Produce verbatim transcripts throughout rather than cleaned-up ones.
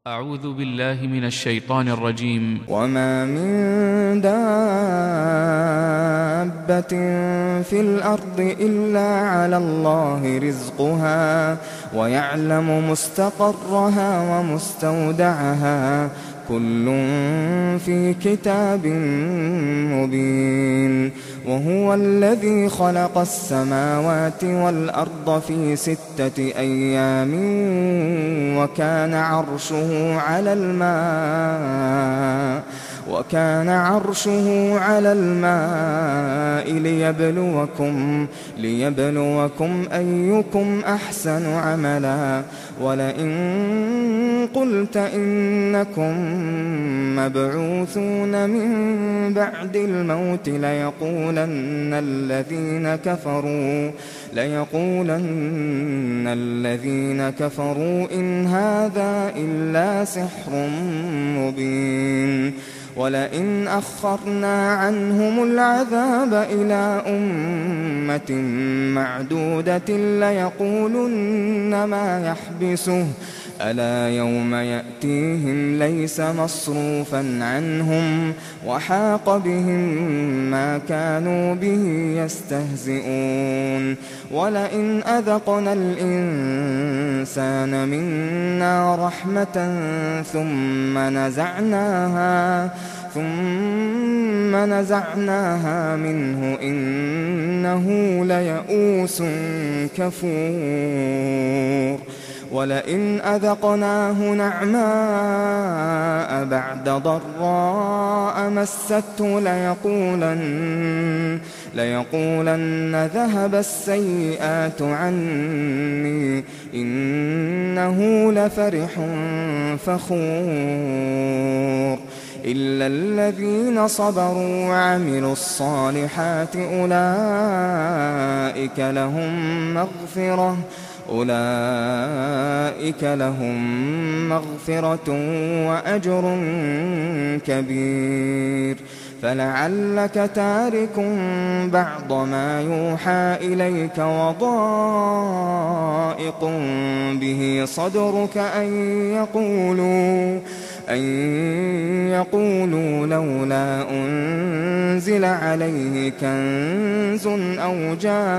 أعوذ بالله من الشيطان الرجيم. وما من دابة في الأرض إلا على الله رزقها ويعلم مستقرها ومستودعها كل في كتاب مبين. وهو الذي خلق السماوات والأرض في ستة أيام وكان عرشه على الماء وكان عرشه على الماء ليبلوكم ليبلوكم أيكم أحسن عملا. ولئن قلت إنكم مبعوثون من بعد الموت ليقولن الذين كفروا ليقولن الذين كفروا إن هذا إلا سحر مبين. ولئن أخرنا عنهم العذاب إلى أمة معدودة ليقولن ما يحبسه ألا يوم يأتيهم ليس مصروفا عنهم وحاق بهم ما كانوا به يستهزئون. ولئن أذقنا الإنسان منا رحمة ثم نزعناها ثم نزعناها منه إنه ليئوس كفور. ولئن أذقناه نعماء بعد ضراء مسته ليقولن, ليقولن ذهب السيئات عني إنه لفرح فخور. إلا الذين صبروا وعملوا الصالحات أولئك لهم مغفرة أولئك لهم مغفرة وأجر كبير. فلعلك تارك بعض ما يوحى إليك وضائق به صدرك أن يقولوا أن يقولوا لولا أنزل عليه كنز أو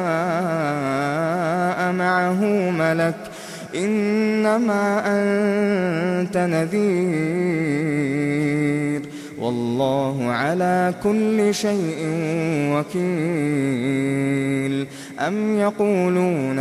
جاء معه ملك إنما أنت نذير والله على كل شيء وكيل. أم يقولون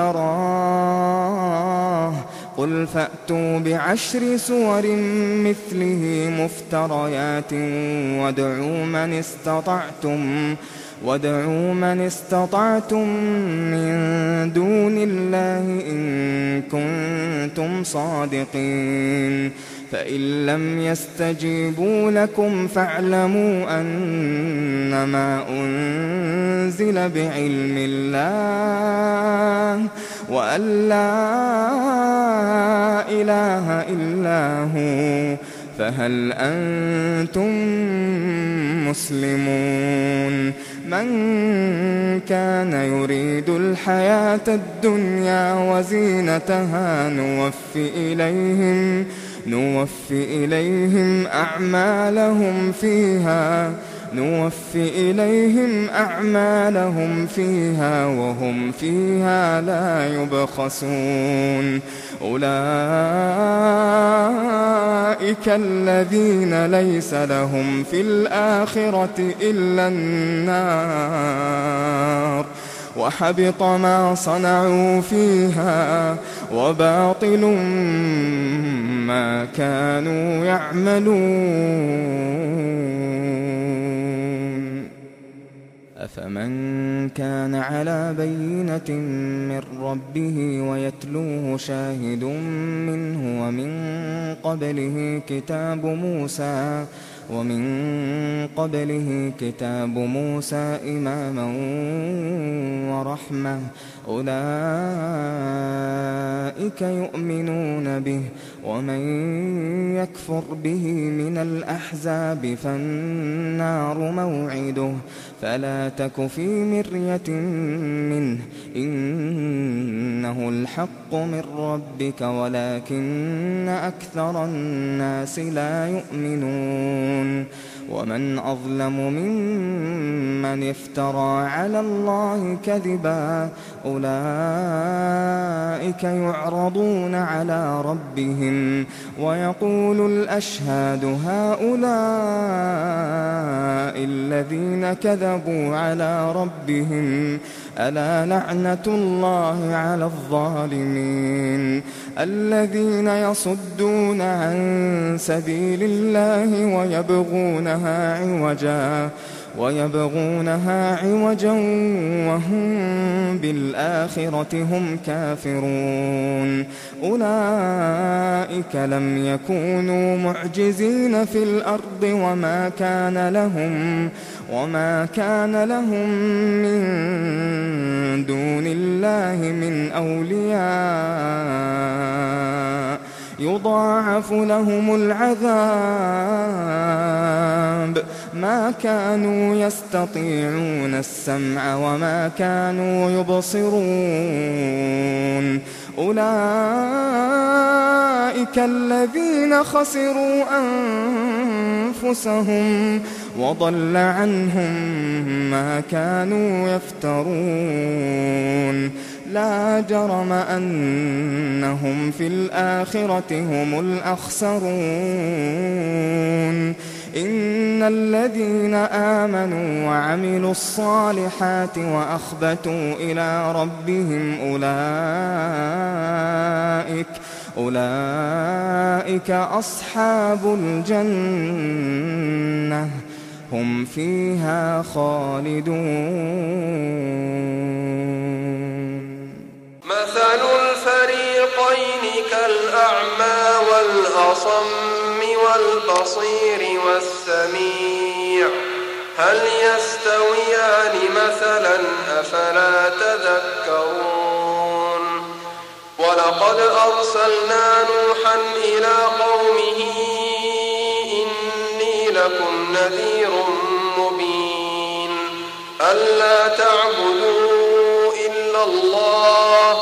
افتراه قل فأتوا بعشر سور مثله مفتريات وادعوا من استطعتم وادعوا من استطعتم من دون الله إن كنتم صادقين. فإن لم يستجيبوا لكم فاعلموا أنما أنزل بعلم الله وأن لا إله إلا هو فهل أنتم مسلمون. من كان يريد الحياة الدنيا وزينتها نوفي إليهم نوفي إليهم أعمالهم فيها نوفي إليهم أعمالهم فيها وهم فيها لا يبخسون. أولئك الذين ليس لهم في الآخرة إلا النار وحبط ما صنعوا فيها وباطل ما كانوا يعملون. أفمن كان على بينة من ربه ويتلوه شاهد منه ومن قبله كتاب موسى ومن قبله كتاب موسى إماما ورحمة أولئك يؤمنون به، ومن يكفر به من الأحزاب فالنار موعده، فلا تك في مرية منه، إنه الحق من ربك ولكن أكثر الناس لا يؤمنون. ومن أظلم ممن افترى على الله كذبا، أولئك يعرضون على ربهم ويقول الأشهاد هؤلاء الذين كذبوا على ربهم، ألا لعنة الله على الظالمين الذين يصدون عن سبيل الله ويبغونها عوجا ويبغونها عوجا وهم بالآخرة هم كافرون. أولئك لم يكونوا معجزين في الأرض وما كان لهم وما كان لهم من دون الله من أولياء يضاعف لهم العذاب، ما كانوا يستطيعون السمع وما كانوا يبصرون. أولئك الذين خسروا أنفسهم وضل عنهم ما كانوا يفترون. لا جرم أنهم في الآخرة هم الأخسرون. إن الذين آمنوا وعملوا الصالحات وأخبتوا إلى ربهم أولئك أولئك أصحاب الجنة هم فيها خالدون. مثل الفريقين كالأعمى والأصم والبصير والسميع هل يستويان مثلا أفلا تذكرون. ولقد أرسلنا نوحا إلى قومه إني لكم نذير مبين ألا تعبدوا إلا الله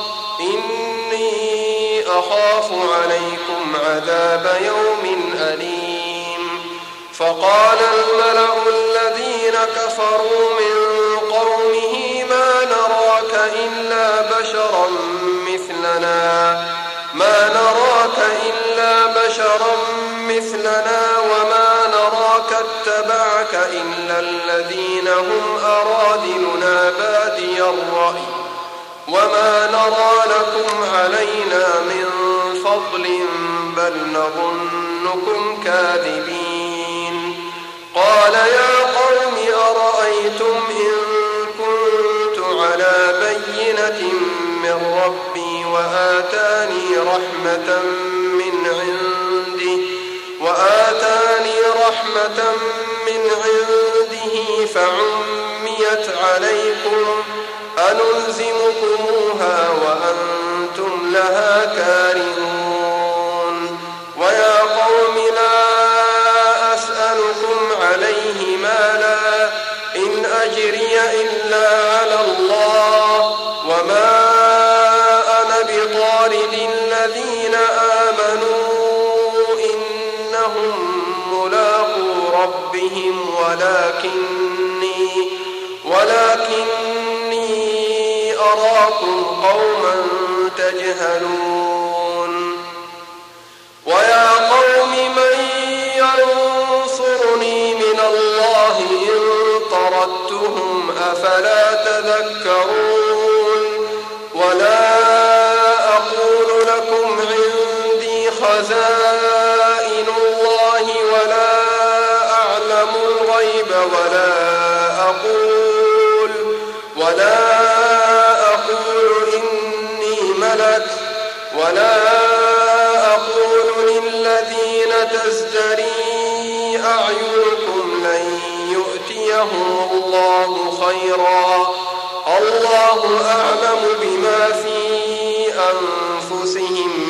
إني أخاف عليكم عذاب يوم أليم. فقال الملأ الذين كفروا من قومه ما نراك إلا بشرا مثلنا ما نراك إلا بشرا مثلنا وما نراك اتبعك إلا الذين هم أرادلنا بادي الرأي وما نرى لكم علينا من فضل بل نظنكم كاذبين. قال يا قوم أرأيتم إن كنت على بينة من ربي وآتاني رحمة من عنده وآتاني رحمة من عنده فعميت عليكم أنلزمكموها وأنتم لها كارهون. ويا قوم لا أسألكم عليه مالا إن أجري إلا على الله وما أنا بطارد الذين آمنوا إنهم ملاقو ربهم ولكني ولكني أراكم قوما تجهلون. ويا قوم من ينصرني من الله إن طردتهم أفلا تذكرون. ولا أقول لكم عندي خزائن الله ولا أعلم الغيب ولا أقول ولا أقول إني ملك ولا أقول للذين تزدري أعينكم لن يؤتيهم الله خيرا الله والله أعلم بما في أنفسهم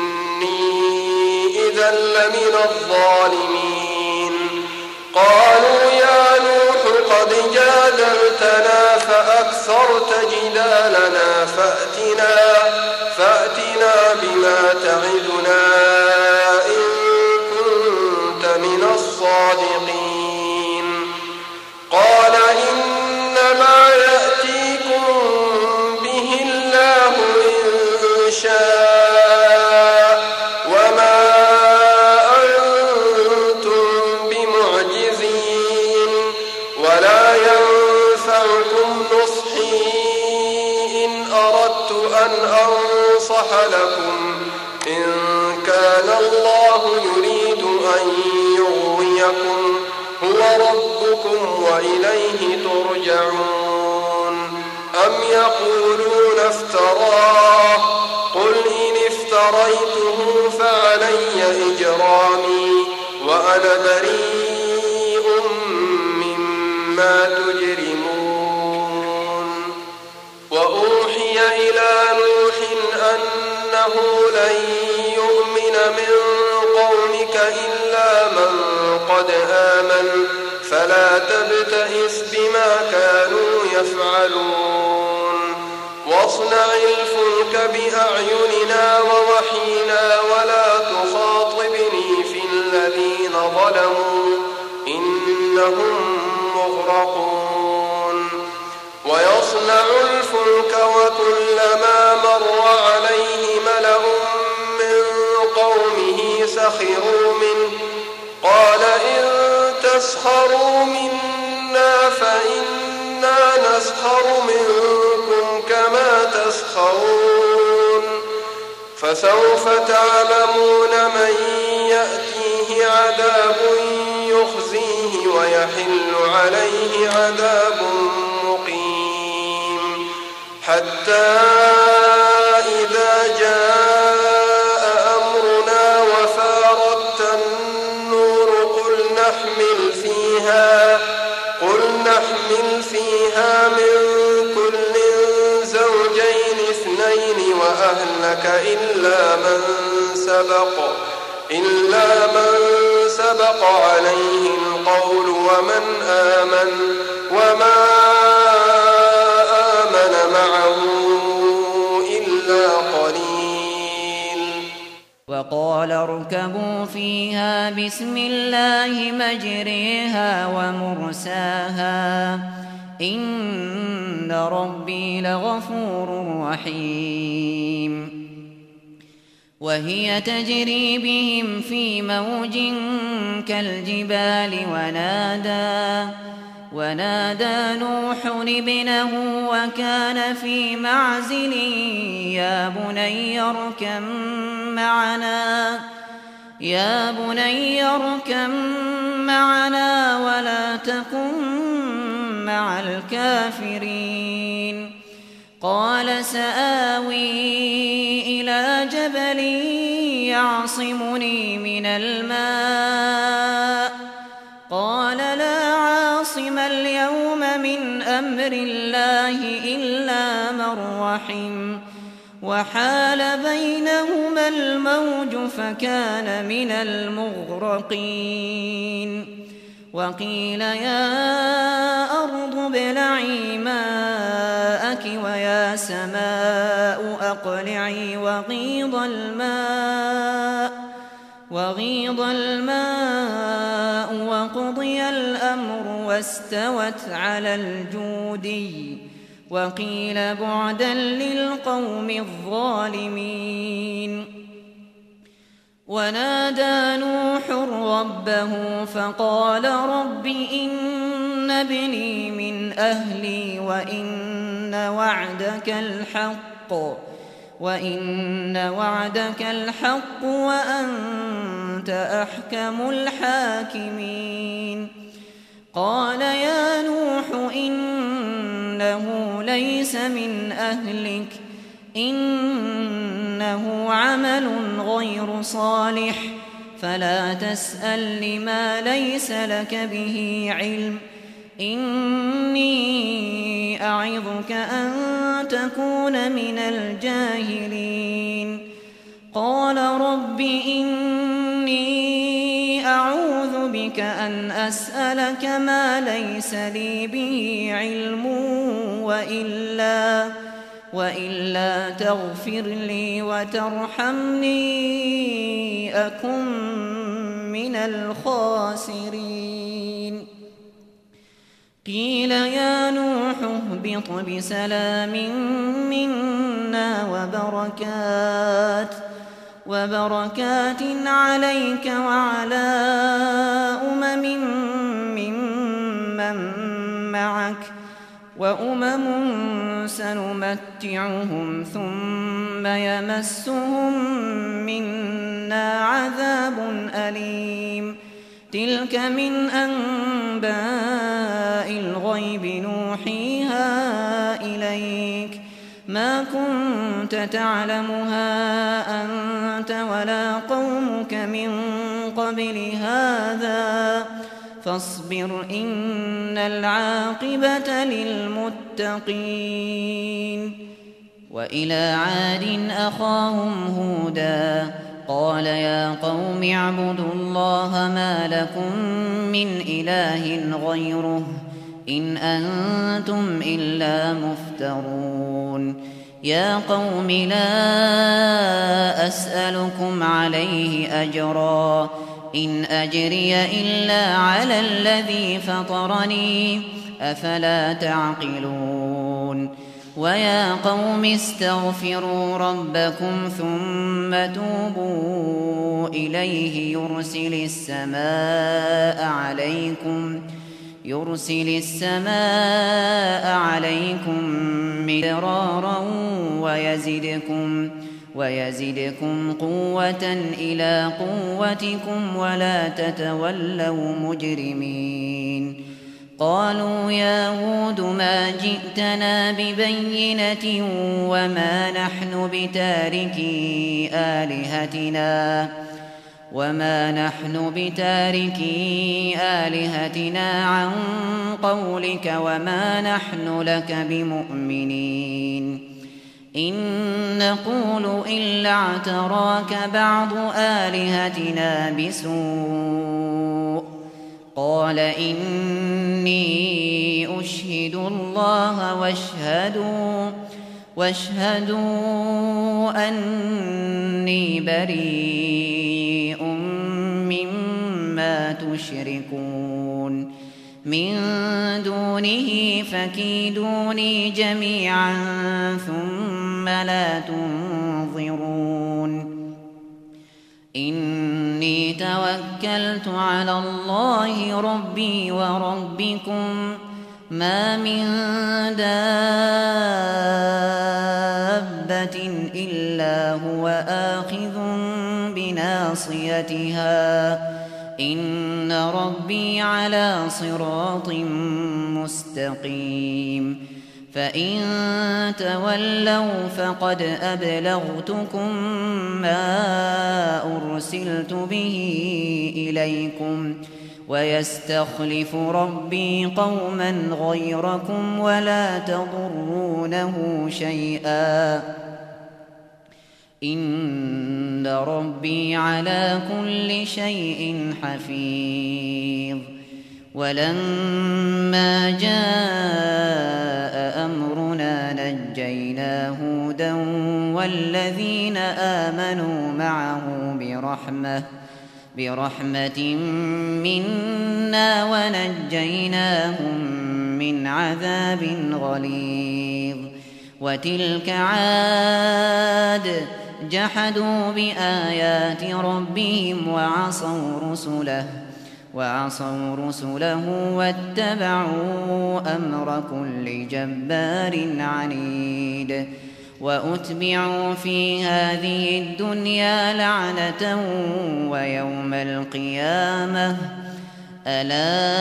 إني إذا لمن الظالمين قالوا يا نوح قد جادلتنا فأكثرت جدالنا فأتنا, فأتنا بما تعدنا إن كنت من الصادقين قال إنما يأتيكم به الله إن شاء وما أنتم بمعجزين ولا ينفعكم نصحي إن أردت أن أنصح لكم إن كان الله يريد أن يغويكم هو ربكم وإليه ترجعون أم يقولون افتراه قل إن افتريته فعلي إجرامي وأنا بريء مما تجرمون وأوحي إلى نوح أنه لن يؤمن من قومك إلا من قد آمن فلا تبتئس بما كانوا يفعلون واصنع الفلك بأعيننا ووحينا ولا تخاطبني في الذين ظلموا إنهم مغرقون ويصنع الفلك وكلما مر عليه ملأ من قومه سخروا منه قال إن تسخروا منا فإنا نسخر منكم كما تسخرون فسوف تعلمون من يأتيه عذاب يخزيه ويحل عليه عذاب مقيم حتى إذا جاء أمرنا وفارت النور قل نحمل فيها قل نحمل فيها من كل زوجين اثنين وأهلك إلا من سبق إلا من سبق عليه القول ومن آمن وما آمن معه إلا قليل وقال اركبوا فيها بسم الله مجريها ومرساها إن ربي لغفور رحيم وهي تجري بهم في موج كالجبال ونادى ونادى نوح ابنه وكان في معزل يا بني اركب معنا يا بني اركب معنا ولا تكن مع الكافرين قال سآوي إلى جبل يعصمني من الماء قال لا عاصم اليوم من أمر الله إلا من رحم وحال بينهما الموج فكان من المغرقين وقيل يا أرض ابلعي ماءك ويا سماء أقلعي وغيض الماء وغيض الماء وقضي الأمر واستوت على الجودي وقيل بعدا للقوم الظالمين ونادى نوح ربه فقال رب إن ابني من أهلي وإن وعدك الحق وإن وعدك الحق وأنت أحكم الحاكمين قال يا نوح إنه ليس من أهلك إنه عمل غير صالح فلا تسأل لما ليس لك به علم إني أعظك أن تكون من الجاهلين قال رب إني أعوذ بك أن أسألك ما ليس لي به علم وإلا, وإلا تغفر لي وترحمني أكن من الخاسرين قيل يا نوح اهبط بسلام منا وبركات وبركات عليك وعلى أمم ممن معك وأمم سنمتعهم ثم يمسهم منا عذاب أليم تلك من أنباء الغيب نوحيها إليك ما كنت تعلمها أنت ولا قومك من قبل هذا فاصبر إن العاقبة للمتقين وإلى عاد أخاهم هودا قال يا قوم اعبدوا الله ما لكم من إله غيره إن أنتم إلا مفترون يا قوم لا أسألكم عليه أجرا إن أجري إلا على الذي فطرني أفلا تعقلون ويا قوم استغفروا ربكم ثم توبوا إليه يرسل السماء عليكم يرسل السماء عليكم مدرارا ويزدكم ويزدكم قوة إلى قوتكم ولا تتولوا مجرمين قالوا يا هود ما جئتنا ببينة وما نحن بتاركي آلهتنا وما نحن بتاركي آلهتنا عن قولك وما نحن لك بمؤمنين إن نقول إلا اعتراك بعض آلهتنا بسوء قال إني أشهد الله واشهدوا واشهدوا أني بريء مما تشركون من دونه فكيدوني جميعا ثم لا تنظرون إني توكلت على الله ربي وربكم ما من دابة إلا هو آخذ بناصيتها إن ربي على صراط مستقيم فإن تولوا فقد أبلغتكم ما أرسلت به إليكم ويستخلف ربي قوما غيركم ولا تضرونه شيئا إن ربي على كل شيء حفيظ ولما جاء أمرنا نجينا هودا والذين آمنوا معه برحمة برحمة منا ونجيناهم من عذاب غليظ وتلك عاد جحدوا بآيات ربهم وعصوا رسله وعصوا رسله واتبعوا أمر كل جبار عنيد وأتبعوا في هذه الدنيا لعنة ويوم القيامة ألا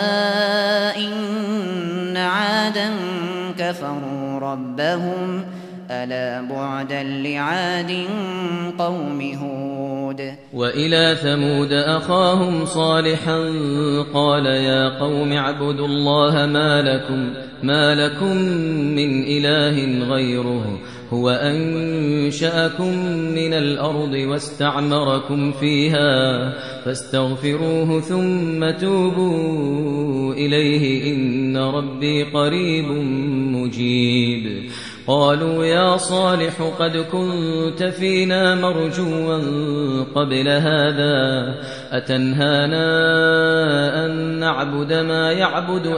إن عادا كفروا ربهم ألا بعدا لعاد قوم هود وإلى ثمود أخاهم صالحا قال يا قوم اعبدوا الله ما لكم, ما لكم من إله غيره هو أنشأكم من الأرض واستعمركم فيها فاستغفروه ثم توبوا إليه إن ربي قريب مجيب. قالوا يا صالح قد كنت فينا مرجوا قبل هذا أتنهانا أن نعبد ما يعبد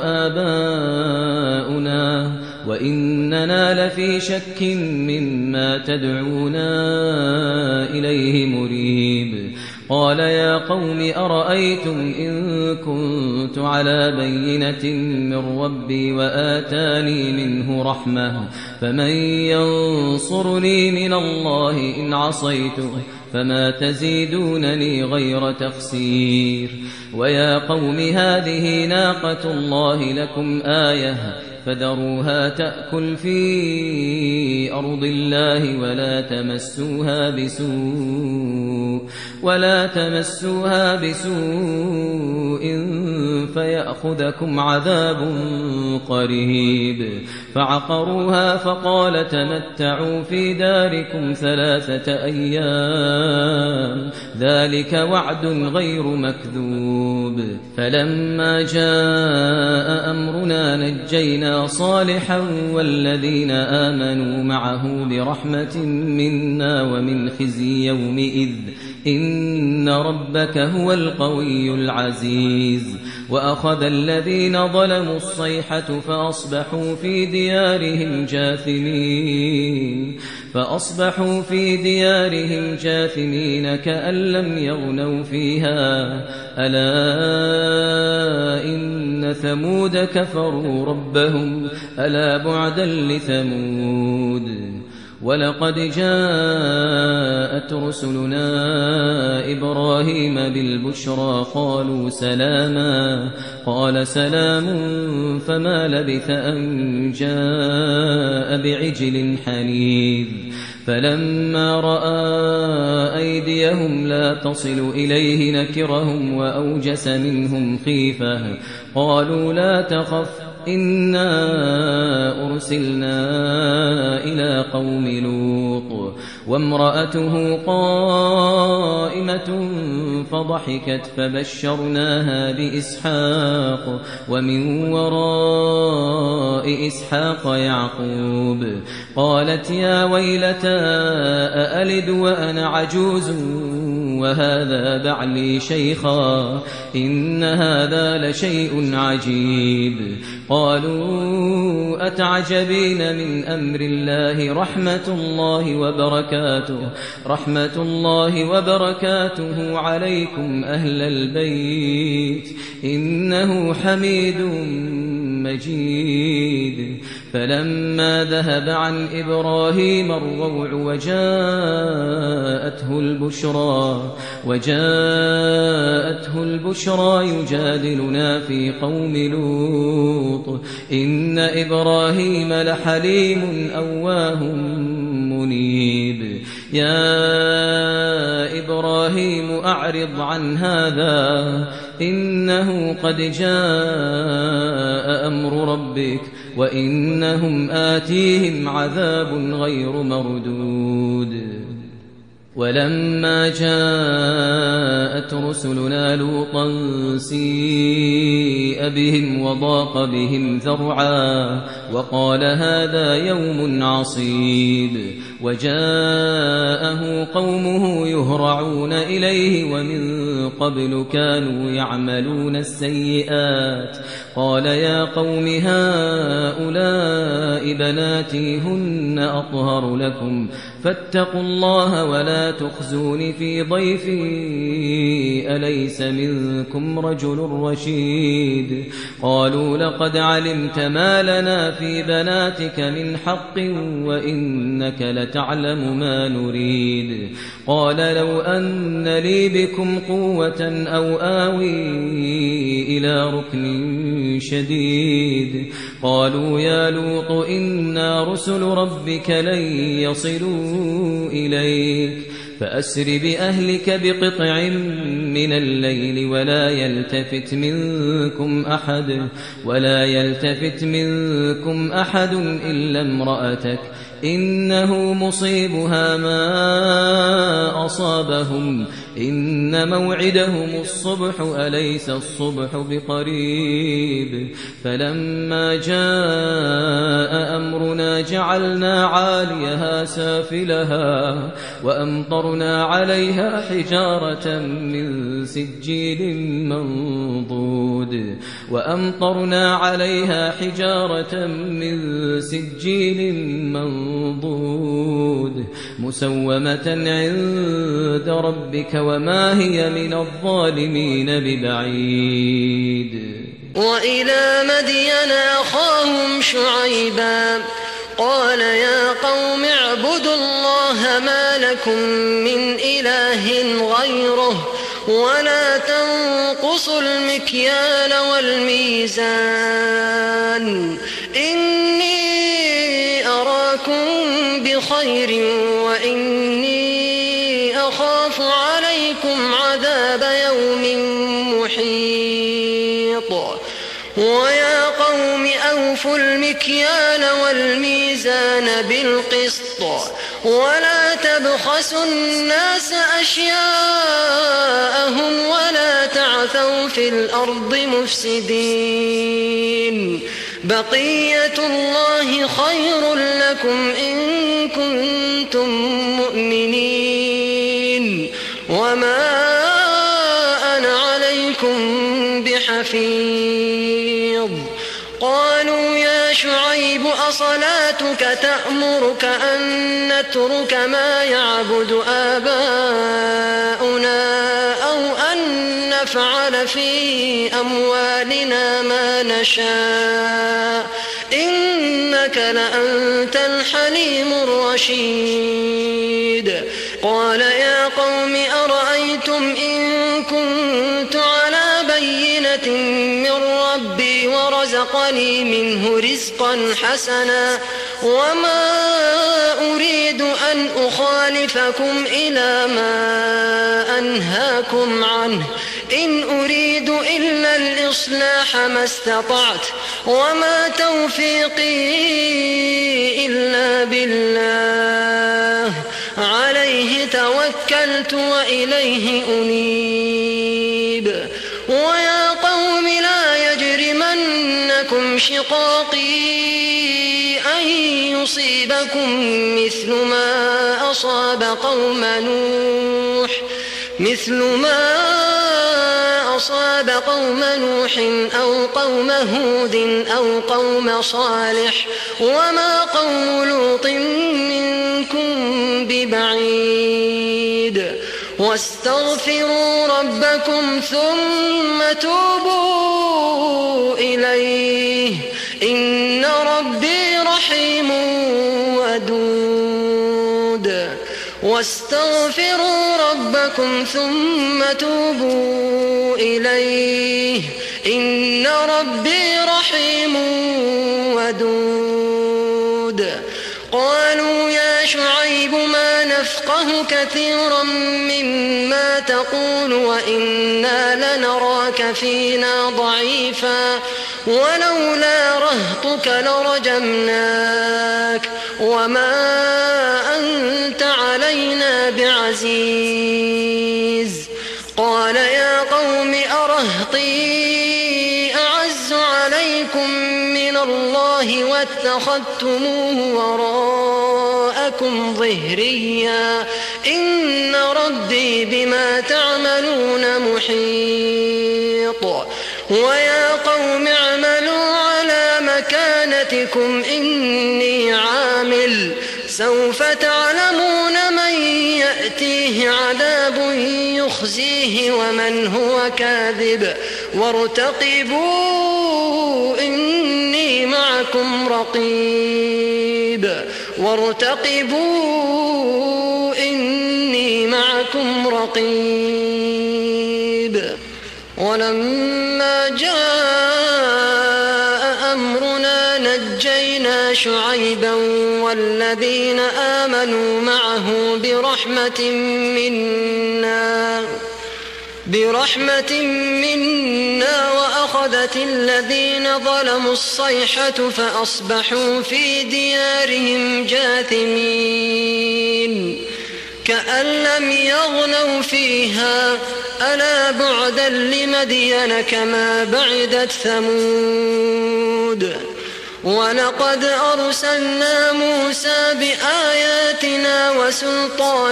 آباؤنا وإننا لفي شك مما تدعونا إليه مريب. قال يا قوم أرأيتم إن كنت على بينة من ربي وآتاني منه رحمة فمن ينصرني من الله إن عصيته فما تزيدونني غير تخسير. ويا قوم هذه ناقة الله لكم آية فذروها تأكل في أرض الله ولا تمسوها بسوء ولا تمسوها بسوء فيأخذكم عذاب قريب. فعقروها فقال تمتعوا في داركم ثلاثة أيام ذلك وعد غير مكذوب. فلما جاء أمرنا نجينا صالحا والذين آمنوا معه برحمة منا ومن خزي يومئذ إن ربك هو القوي العزيز. وأخذ الذين ظلموا الصيحة فأصبحوا في ديارهم جاثمين فأصبحوا في ديارهم جاثمين كأن لم يغنوا فيها ألا إن ثمود كفروا ربهم ألا بعدا لثمود. ولقد جاءت رسلنا إبراهيم بالبشرى قالوا سلاما قال سلام فما لبث أن جاء بعجل حنيذ. فلما رأى أيديهم لا تصل إليه نكرهم وأوجس منهم خيفة قالوا لا تخف إنا أرسلنا إلى قوم لوط وامرأته قائمة فضحكت فبشرناها بإسحاق ومن وراء إسحاق يعقوب. قالت يا ويلتى أألد وأنا عجوز وهذا بعلي شيخا إن هذا لشيء عجيب. قالوا أتعجبين من أمر الله رحمة الله وبركاته رحمة الله وبركاته عليكم أهل البيت إنه حميد مجيد. فلما ذهب عن إبراهيم الروع وجاءته البشرى وجاءته البشرى يجادلنا في قوم لوط إن إبراهيم لحليم أواه منيب. يا إبراهيم أعرض عن هذا إنه قد جاء أمر ربك وإنهم آتيهم عذاب غير مردود. ولما جاءت رسلنا لوطا سيء بهم وضاق بهم ذرعا وقال هذا يوم عصيب. وجاءه قومه يهرعون إليه ومن قبل كانوا يعملون السيئات قال يا قوم هؤلاء بناتي هن أطهر لكم فاتقوا الله ولا تخزون في ضيفي أليس منكم رجل رشيد. قالوا لقد علمت ما لنا في بناتك من حق وإنك لتعلم ما نريد. قال لو أن لي بكم قوة أو آوي إلى ركن شديد. قالوا يا لوط إنا رسل ربك لن يصلوا إليك فأسر بأهلك بقطع من الليل ولا يلتفت منكم أحد ولا يلتفت منكم أحد إلا امرأتك إنه مصيبها ما أصابهم إن موعدهم الصبح أليس الصبح بقريب فلما جاء أمرنا جعلنا عاليها سافلها وأمطرنا عليها حجارة من سجيل منضود وأمطرنا عليها حجارة من سجيل منضود منضود مسومة عند ربك وما هي من الظالمين ببعيد. وإلى مدين أخاهم شعيبا قال يا قوم اعبدوا الله ما لكم من إله غيره ولا تنقصوا المكيال والميزان إني أراكم بخير وإني أخاف عليكم عذاب يوم محيط. ويا قوم أوفوا المكيال والميزان بالقسط ولا تبخسوا الناس أشياءهم ولا تعثوا في الأرض مفسدين. بقية الله خير لكم إن كنتم مؤمنين وما أنا عليكم بحفيظ. قالوا يا شعيب أصلاتك تأمرك أن نترك ما يعبد آباؤنا أو أن نفعل في أموالنا ما نشاء إنك لأنت الحليم الرشيد. قال يا قوم أرأيتم إن كنت على بينة من ربي ورزقني منه رزقا حسنا وما أريد أن أخالفكم إلى ما أنهاكم عنه إن أريد إلا الإصلاح ما استطعت وما توفيقي إلا بالله عليه توكلت وإليه أنيب. ويا قوم لا يجرمنكم شقاقي أن يصيبكم مثل ما أصاب قوم نوح مثل ما أصاب قوم نوح أو قوم هود أو قوم صالح وما قوم لوط منكم ببعيد. واستغفروا ربكم ثم توبوا إليه إن ربي رحيم ودود. واستغفروا ربكم ثم توبوا إليه إن ربي رحيم ودود. قالوا يا شعيب ما نفقه كثيرا مما تقول وإنا لنراك فينا ضعيفا ولولا رهطك لرجمناك وما أنت علينا بعزيز. قال يا قوم أرهطي أعز عليكم من الله واتخذتموه وراءكم ظهريا إن ربي بما تعملون محيط. ويا قوم اعملوا على مكانتكم إني عامل سوف تعلمون من يأتيه عذاب يخزيه ومن هو كاذب وارتقبوا إني معكم رقيب وارتقبوا إني معكم رقيب. ولما جاء أمرنا نجينا نجينا شعيبا والذين آمنوا معه برحمة منا برحمة منا وأخذت الذين ظلموا الصيحة فأصبحوا في ديارهم جاثمين كأن لم يغنوا فيها ألا بعدا لمدين كما بعدت ثمود ولقد أرسلنا موسى بآياتنا وسلطان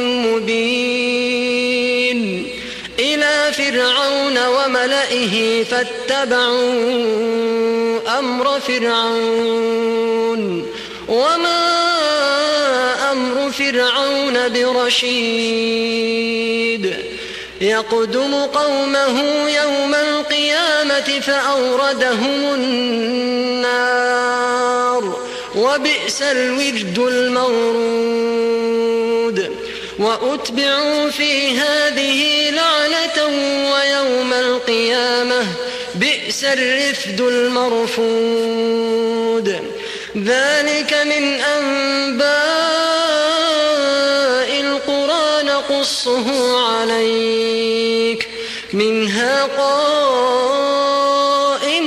مبين إلى فرعون وملئه فاتبعوا أمر فرعون وما أمر فرعون برشيد يقدم قومه يوم القيامة فأوردهم النار وبئس الورد المورود وأتبعوا في هذه لعنة ويوم القيامة بئس الرفد المرفود ذلك من أنباء القرى نقصه عليك منها قائم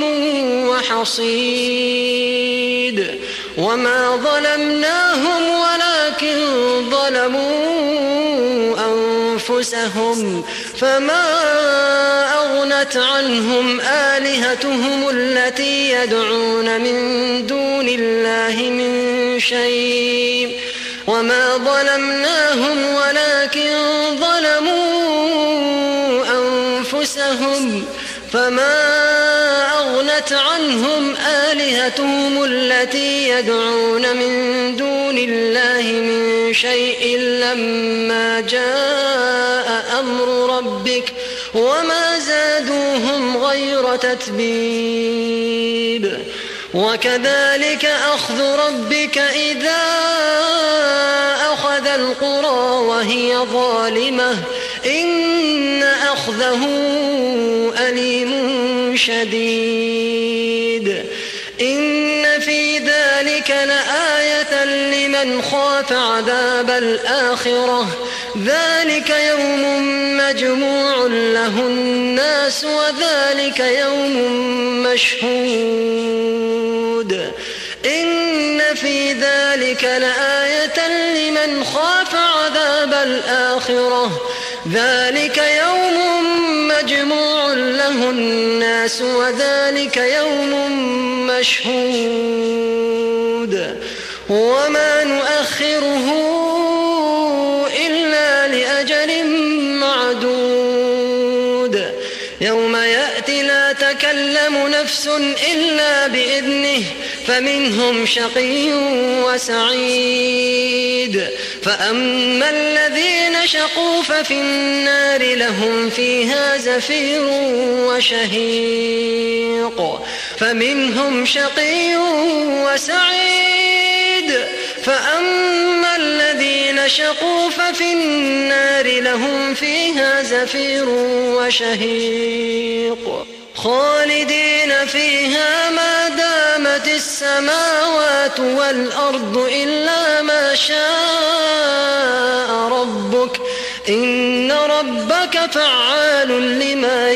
وحصيد وما ظلمناهم ولكن ظلموا أنفسهم فما أغنت عنهم آلهتهم التي يدعون من دون الله من شيء وما ظلمناهم ولكن ظلموا أنفسهم فما أغنت عنهم آلهتهم التي يدعون من دون الله من شيء لما جاء أمر ربك وما زادوهم غير تتبيب وكذلك أخذ ربك إذا أخذ القرى وهي ظالمة إن أخذه أليم شديد إن في ذلك لآية لمن خاف عذاب الآخرة ذلك يوم مجموع له الناس وذلك يوم مشهود إن في ذلك لآية لمن خاف عذاب الآخرة ذلك يوم مجموع له الناس وذلك يوم مشهود وما نؤخره إلا لأجل معدود يوم يأتي لا تكلم نفس إلا بإذنه فمنهم شقي وسعيد فأما الذين شقوا ففي النار لهم فيها زفير وشهيق فمنهم شقي وسعيد فأما الذين شقوا ففي النار لهم فيها زفير وشهيق خالدين فيها ما دامت السماوات والأرض إلا ما شاء ربك إن ربك فعال لما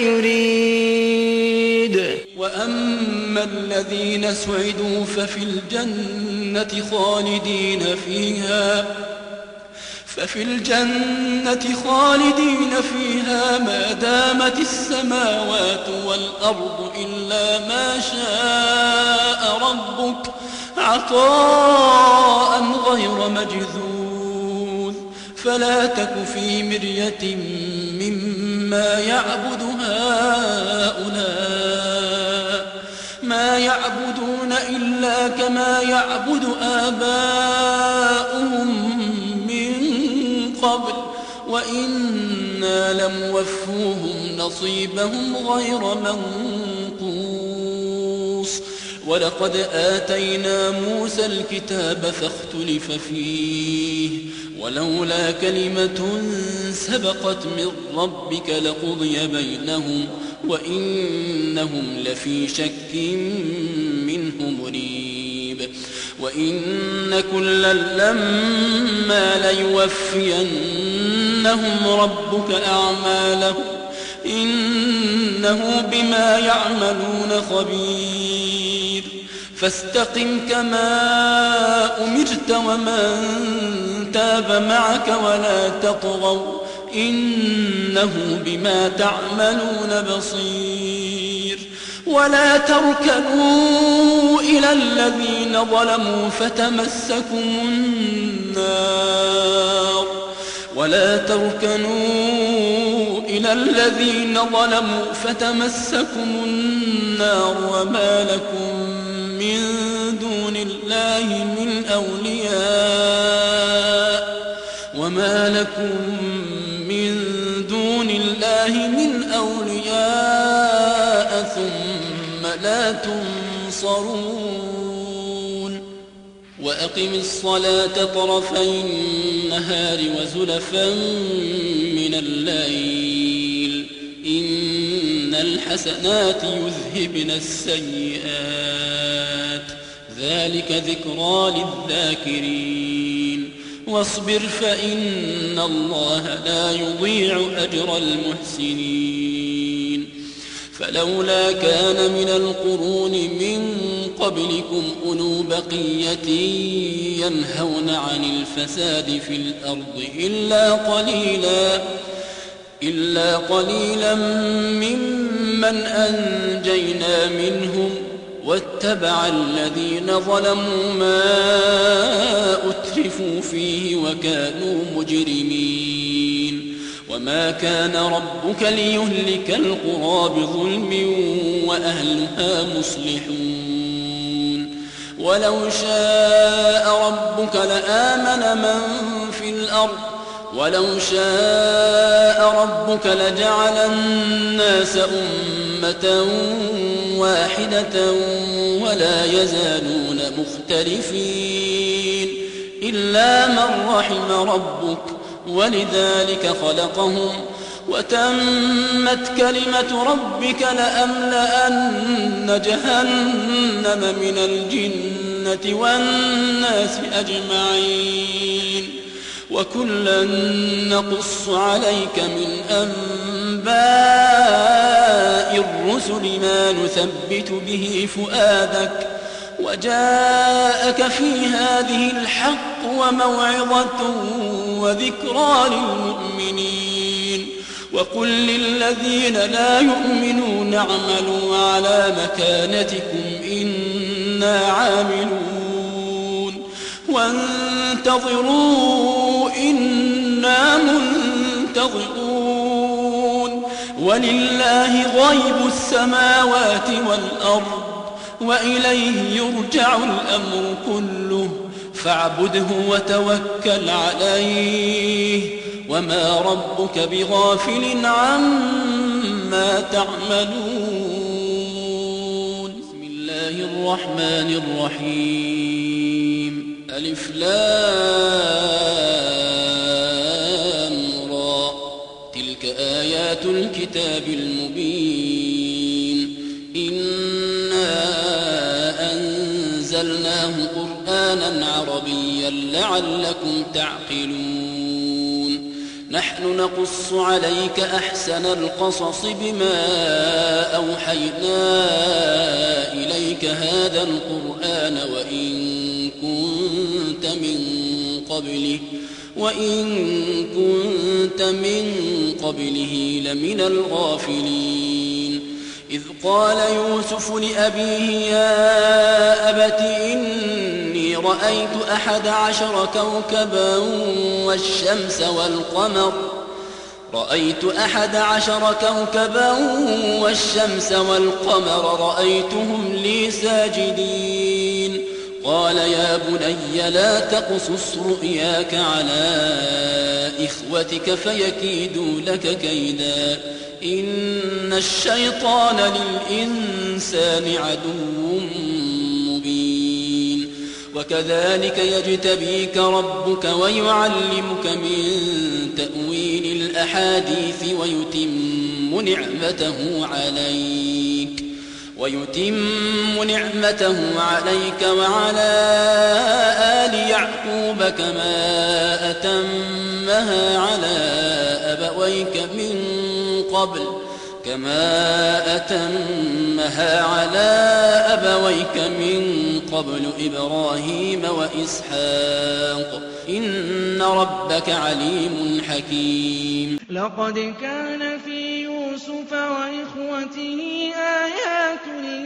يريد وأما الذين سعدوا ففي الجنة خالدين فيها ففي الجنة خالدين فيها ما دامت السماوات والأرض إلا ما شاء ربك عطاء غير مجذوذ فلا تك في مرية مما يعبد هؤلاء ما يعبدون إلا كما يعبد آباؤهم قبل وإنا لموفوهم نصيبهم غير منقوص ولقد آتينا موسى الكتاب فاختلف فيه ولولا كلمة سبقت من ربك لقضي بينهم وإنهم لفي شك منه مريب وإن كلا لما ليوفينهم ربك أعمالهم إنه بما يعملون خبير فاستقم كما أمرت ومن تاب معك ولا تطغوا إنه بما تعملون بصير ولا تركنوا إلى الذين ظلموا فتمسكم النار ولا تركنوا إلى الذين ظلموا فتمسكم النار وما لكم من دون الله من أولياء وما لكم من دون الله من أولياء ثم لا تنصرون وأقم الصلاة طرفي النهار وزلفا من الليل إن الحسنات يذهبن السيئات ذلك ذكرى للذاكرين واصبر فإن الله لا يضيع أجر المحسنين فلولا كان من القرون من قبلكم أولو بقية ينهون عن الفساد في الأرض إلا قليلا إلا قليلا ممن أنجينا منهم واتبع الذين ظلموا ما أترفوا فيه وكانوا مجرمين وما كان ربك ليهلك القرى بظلم وأهلها مصلحون ولو شاء ربك لآمن من في الأرض ولو شاء ربك لجعل الناس أمة واحدة ولا يزالون مختلفين إلا من رحم ربك ولذلك خلقهم وتمت كلمة ربك لأملأن جهنم من الجنة والناس أجمعين وكلا نقص عليك من أنباء الرسل ما نثبت به فؤادك وجاءك في هذه الحق وموعظة وذكرى للمؤمنين وقل للذين لا يؤمنون اعملوا على مكانتكم إنا عاملون وانتظروا إنا منتظرون ولله غيب السماوات والأرض وإليه يرجع الأمر كله فاعبده وتوكل عليه وما ربك بغافل عما تعملون بسم الله الرحمن الرحيم ألف لام را تلك آيات الكتاب المبين إنا أنزلناه قرآنا عربيا لعلكم تعقلون نحن نقص عليك أحسن القصص بما أوحينا إليك هذا القرآن وإن كنت من قبله وإن كنت من قبله لمن الغافلين إذ قال يوسف لأبيه يا أبت إني رأيت أحد عشر كوكبا والشمس والقمر رأيت أحد عشر كوكبا والشمس والقمر رأيتهم لي ساجدين قال يا بني لا تقصص رؤياك على إخوتك فيكيدوا لك كيدا إن الشيطان للإنسان عدو مبين وكذلك يجتبيك ربك ويعلمك من تأويل الأحاديث ويتم نعمته عليك ويتم نعمته عليك وعلى آل يعقوب كما أتمها على أبويك من قبل كما أتمها على أبويك من قبل إبراهيم وإسحاق إن ربك عليم حكيم. لقد كان في يوسف وإخوته آيات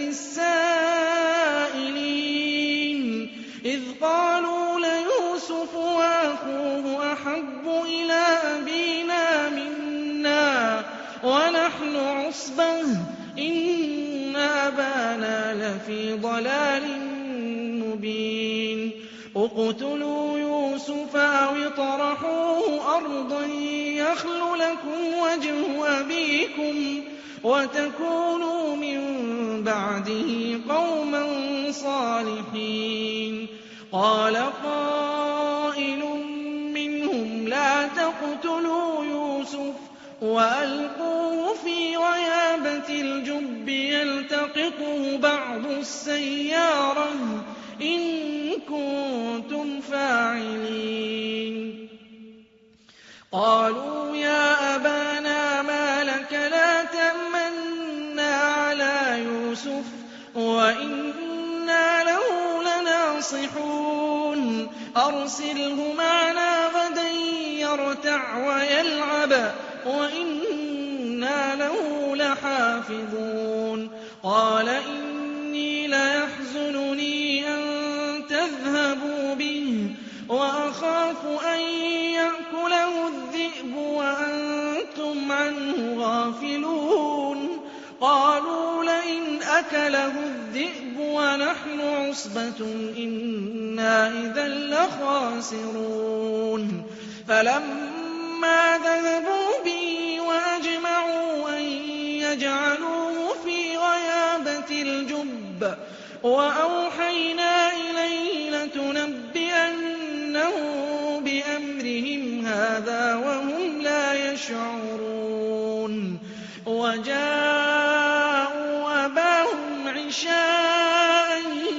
للسائلين إذ قالوا ليوسف وأخوه أحب إلى أبينا منا ونحن عصبة إن أبانا لفي ضلال مبين اقتلوا يوسف أو اطرحوه أرضا يخل لكم وجه أبيكم وتكونوا من بعده قوما صالحين. قال قائل منهم لا تقتلوا يوسف وألقوه في غيابة الجب يلتقطه بعض السيارة إن كنتم فاعلين. قالوا يا أبانا ما لك لا تأمنا على يوسف وإنا له لناصحون أرسله معنا غدا يرتع ويلعب وإنا له لحافظون. قال إني ليحزنني أن تذهبوا به وأخاف أن يأكله الذئب وأنتم عنه غافلون. قالوا لئن أكله الذئب ونحن عصبة إنا إذا لخاسرون. فلما ذهبوا به وأجمعوا أن يجعلوه في غيابة الجب وأوحينا إليه لتنبئنه بأمرهم هذا وهم لا يشعرون. وجاءوا أباهم عشاء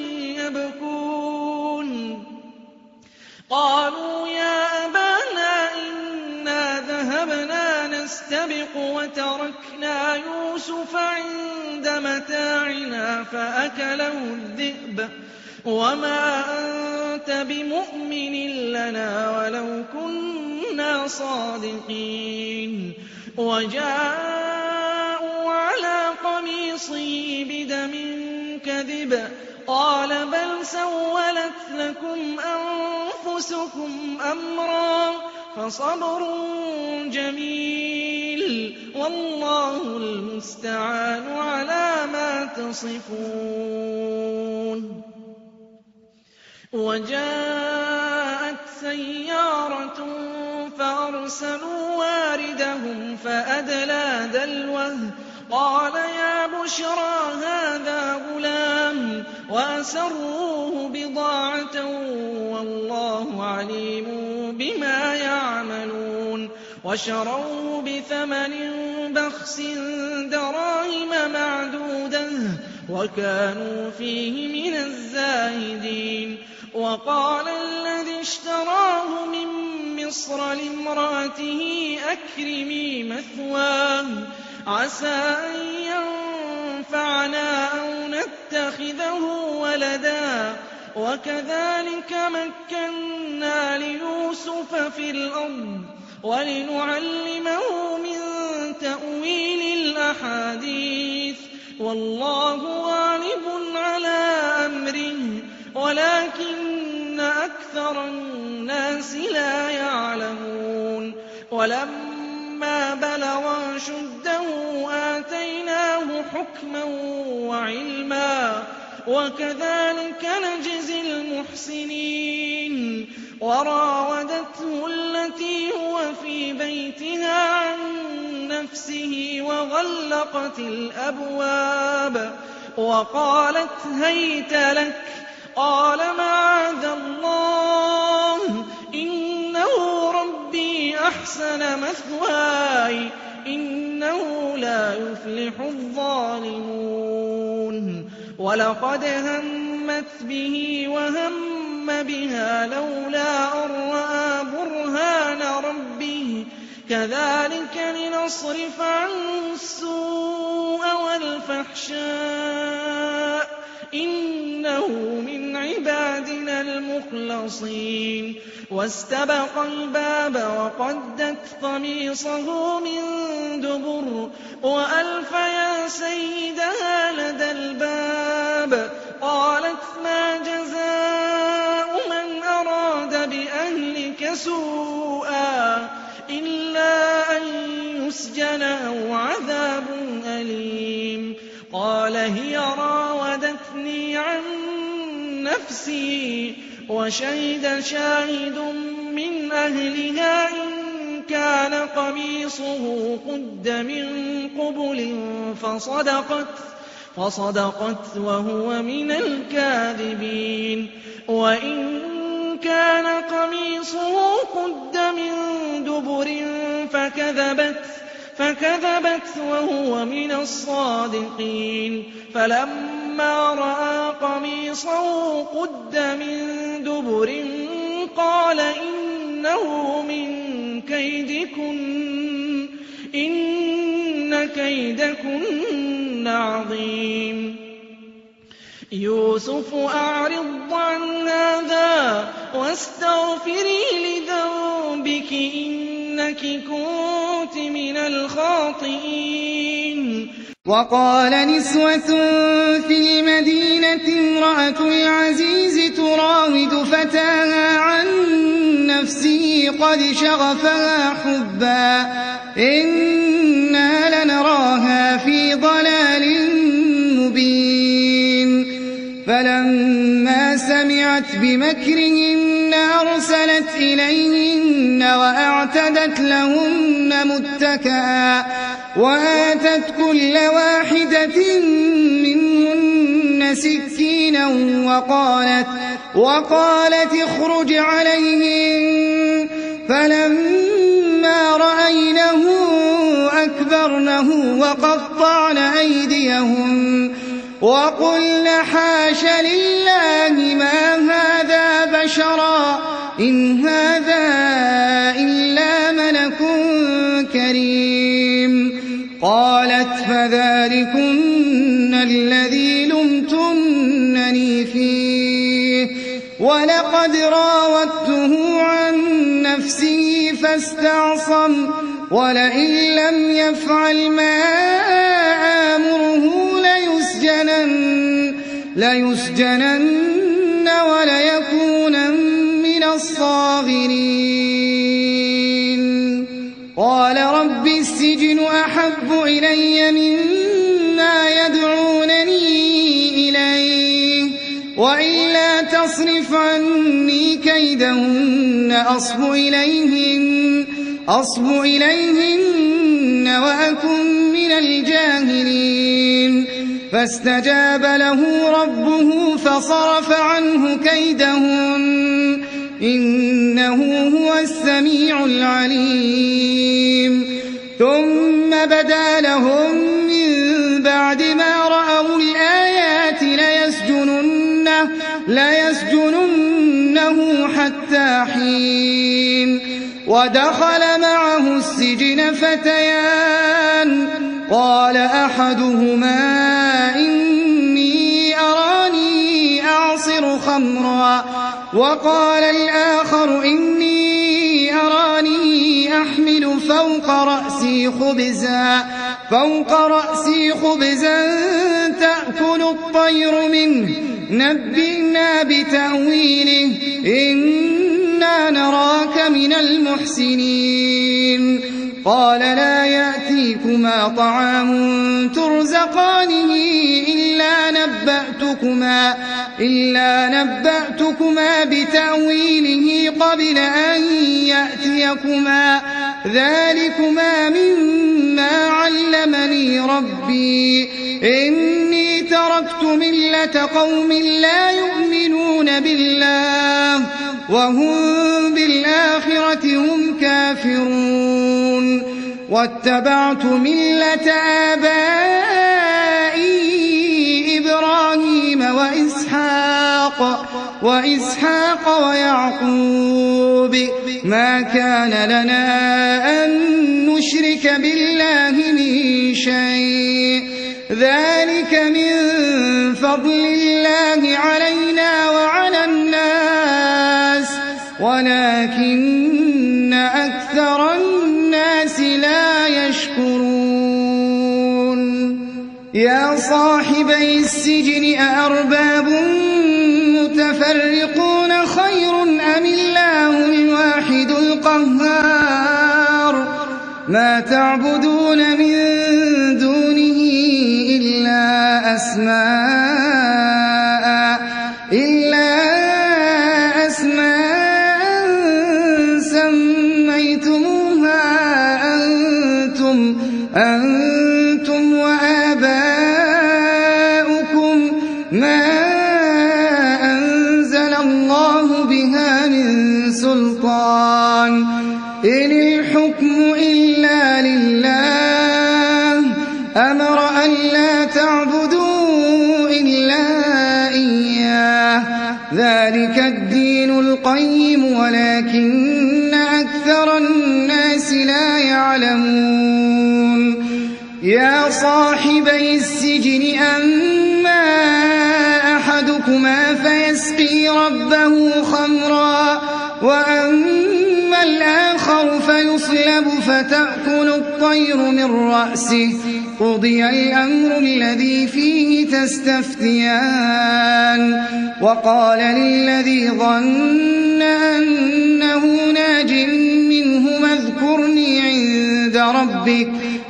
يبكون. قالوا يا أبانا إنا ذهبنا نستبق وتركنا يوسف عند متاعنا فأكله الذئب وما أنت بمؤمن لنا ولو كنا صادقين. وجاءوا على قميصه بدم كذب قال بل سولت لكم أنفسكم أمرا فصبر جميل والله المستعان على ما تصفون. وجاءت سيارة فأرسلوا واردهم فأدلى دلوه قال يا بشرى هذا غلام وأسروه بضاعة والله عليم بما يعملون. وشروه بثمن بخس دراهم معدودة وكانوا فيه من الزاهدين. وقال الذي اشتراه من مصر لامرأته أكرمي مثواه عسى أن ينفعنا أو نتخذه ولدا وكذلك مكنا ليوسف في الأرض ولنعلمه من تأويل الأحاديث والله غالب على أمره ولكن أكثر الناس لا يعلمون. ولما بلغ أشده آتيناه حكما وعلما وكذلك نجزي المحسنين. وراودته التي هو في بيتها عن نفسه وغلقت الأبواب وقالت هيت لك قال معاذ الله إنه ربي أحسن مثواي إنه لا يفلح الظالمون. وَلَقَدْ هَمَّتْ بِهِ وَهَمَّ بِهَا لَوْلَا أَن رَّأَىٰ بُرْهَانَ رَبِّهِ ۚ كَذَٰلِكَ لِنَصْرِفَ عَنْهُ السُّوءَ وَالْفَحْشَاءَ ۚ إِنَّهُ مِنْ عِبَادِنَا الْمُخْلَصِينَ. وَاسْتَبَقَ الْبَابَ وَقَدَّتْ قَمِيصَهُ مِن دُبُرٍ وَأَلْفَ يَا سَيِّدَهَا لَدَى الْبَابِ. قَالَتْ مَا جَزَاءُ مَنْ أَرَادَ بِأَهْلِكَ سُوءًا إِلَّا أَن يُسْجَنَ أَوْ عَذَابٌ أَلِيمٌ. قَالَ هِيَ رَاوَدَتْنِي عَن نَّفْسِي وَشَهِدَ شَاهِدٌ مِّنْ أَهْلِهَا إِن كَانَ قَمِيصُهُ قُدَّ مِن قُبُلٍ فَصَدَقَتْ فصدقت وَهُوَ مِنَ الْكَاذِبِينَ. وَإِن كَانَ قَمِيصُهُ قُدَّ مِن دُبُرٍ فَكَذَبَتْ فَكَذَبَتْ وَهُوَ مِنَ الصَّادِقِينَ. فَلَمَّا رَأَىٰ قَمِيصَهُ قُدَّ مِن دُبُرٍ قَالَ إِنَّهُ مِن كَيْدِكُنَّ ۖ إِنَّ كَيْدَكُنَّ عَظِيمٌ. يُوسُفُ أَعْرِضْ عَنْ هَٰذَا وَاسْتَغْفِرِي لِذَنبِكِ إِنَّكِ كُنتِ مِنَ الْخَاطِئِينَ. وَقَالَ نِسْوَةٌ فِي الْمَدِينَةِ امْرَأَتُ الْعَزِيزِ تُرَاوِدُ فَتَاهَا عَن نَّفْسِهِ قَدْ شَغَفَهَا حُبًّا إِنَّا لَنَرَاهَا فِي ضَلَالٍ مُّبِينٍ. فَلَمَّا سَمِعَتْ بِمَكْرِهِنَّ أَرْسَلَتْ إِلَيْهِنَّ وَأَعْتَدَتْ لَهُنَّ مُتَّكَأً وَآتَتْ كُلَّ وَاحِدَةٍ مِّنْهُنَّ سِكِّينًا وَقَالَتْ وقالت اخرج عليهن. فلما رأينه أكبرنه وقطعن أيديهن وقلن حاش لله ما هذا بشرا إن هذا إلا ملك كريم. قالت فذلكن الذي لمتنني فيه ولقد راودته عن نفسه فاستعصم ولئن لم يفعل ما آمره ليسجنن, ليسجنن وليكونن من الصاغرين. قال رب السجن أحب إلي مما يدعونني إليه وإلا تصرف عني كيدهن أصب إليهن, أصب إليهن وأكن من الجاهلين. فاستجاب له ربه فصرف عنه كيدهن إنه هو السميع العليم. ثم بدا لهم من بعد ما رأوا الآيات ليسجننه, ليسجننه حتى حين. ودخل معه السجن فتيان قال أحدهما إني أراني أعصر خمرا وقال الآخر إني أراني أحمل فوق رأسي خبزا فوق رأسي خبزا تأكل الطير منه نبئنا بتأويله إنا نراك من المحسنين. قال لا يأتيكما طعام ترزقانه إلا نبأتكما, إلا نبأتكما بتأويله قبل أن يأتيكما ذلكما مما علمني ربي إني تركت ملة قوم لا يؤمنون بالله وهم بالآخرة هم كافرون. واتبعت ملة آبائي إبراهيم وإسحاق وإسحاق ويعقوب ما كان لنا أن نشرك بالله من شيء ذلك من فضل الله علينا وعلى الناس ولكن أكثر الناس لا يشكرون يا صاحبي السجن أأرباب متفرقون خير أم الله الواحد القهار ما تعبدون من دونه إلا أسماء إلا أسماء سميتموها أنتم أنتم وآباؤكم ما أنزل الله بها من سلطان إن الحكم إلا لله أمر أن لا تعبدوا إلا إياه ذلك الدين القيم ولكن أكثر الناس لا يعلمون يا صاحبي السجن أما أحدكما فيسقي ربه خمرا وأما الآخر فيصلب فتأكل الطير من رأسه قضي الأمر الذي فيه تستفتيان وقال للذي ظن أنه ناج منهما اذكرني عند ربك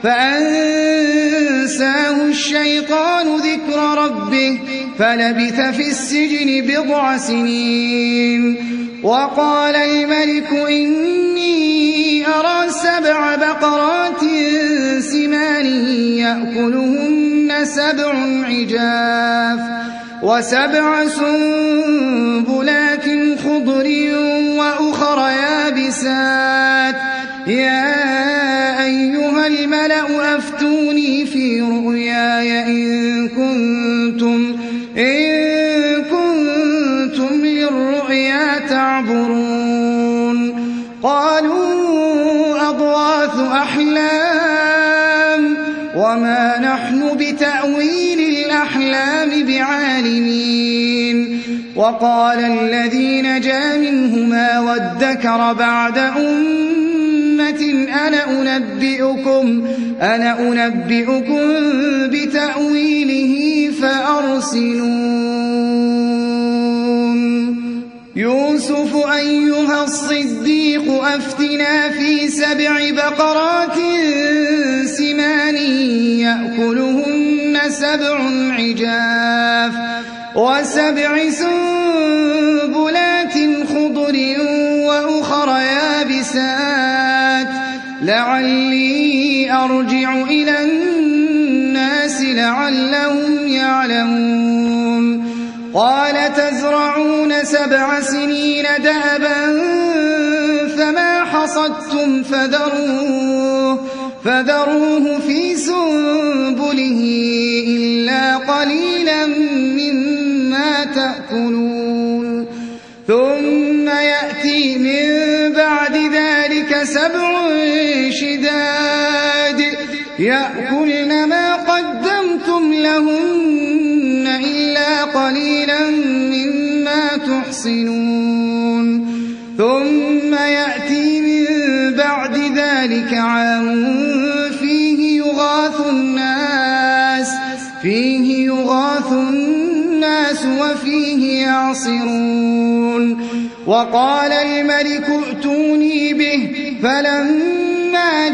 فأنساه الشيطان ذكر ربه فلبث في السجن بضع سنين وقال الملك إني أرى سبع بقرات سمان يأكلهن سبع عجاف وسبع سنبلات خضر وأخر يابسات يا أيها الملأ أفتوني في رؤياي إن كنتم إن كنتم للرؤيا تعبرون قالوا أضغاث أحلام وما نحن بتأويل الأحلام بعالمين وقال الذي نجا منهما وادكر بعد أمة أنا أنبئكم أنا أنبئكم بتأويله فأرسلون يوسف أيها الصديق أفتنا في سبع بقرات سمان يأكلهن سبع عجاف وسبع سنبلات خضر وأخر يابسات لعلي أرجع إلى الناس لعلهم يعلمون قال تزرعون سبع سنين دأبا فما حصدتم فذروه فذروه في سنبله إلا قليلا مما تأكلون ثم يأتي من بعد ذلك سبع شداد يأكلن ما قدمتم لهن إلا قليلا مما تحصنون ثم يأتي من بعد ذلك عام فيه يغاث الناس فيه يغاث الناس وفيه يعصرون وقال الملك ائتوني به فلما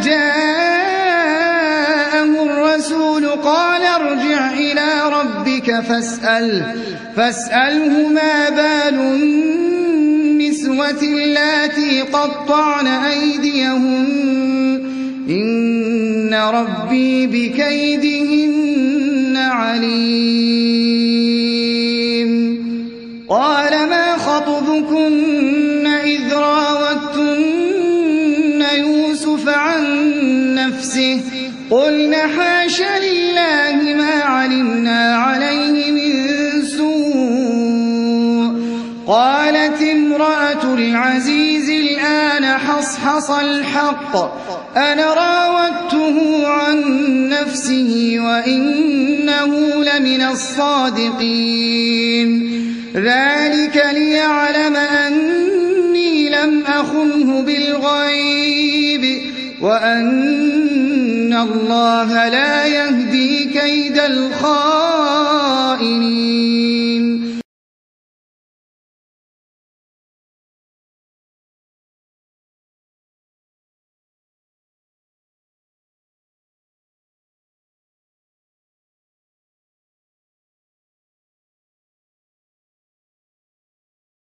جاءه الرسول قال ارجع إلى ربك فاسأل فاسأله ما بال النسوة اللاتي قطعن أيديهن إن ربي بكيدهن عليم قال ما خطبكن إذ راوتن يوسف عن نفسه قلن حاش لله ما علمنا عليه من سوء قالت امرأة العزيز الآن حصحص الحق أنا راودته عن نفسه وإنه لمن الصادقين ذلك ليعلم أني لم أخنه بالغيب وأن الله لا يهدي كيد الخائنين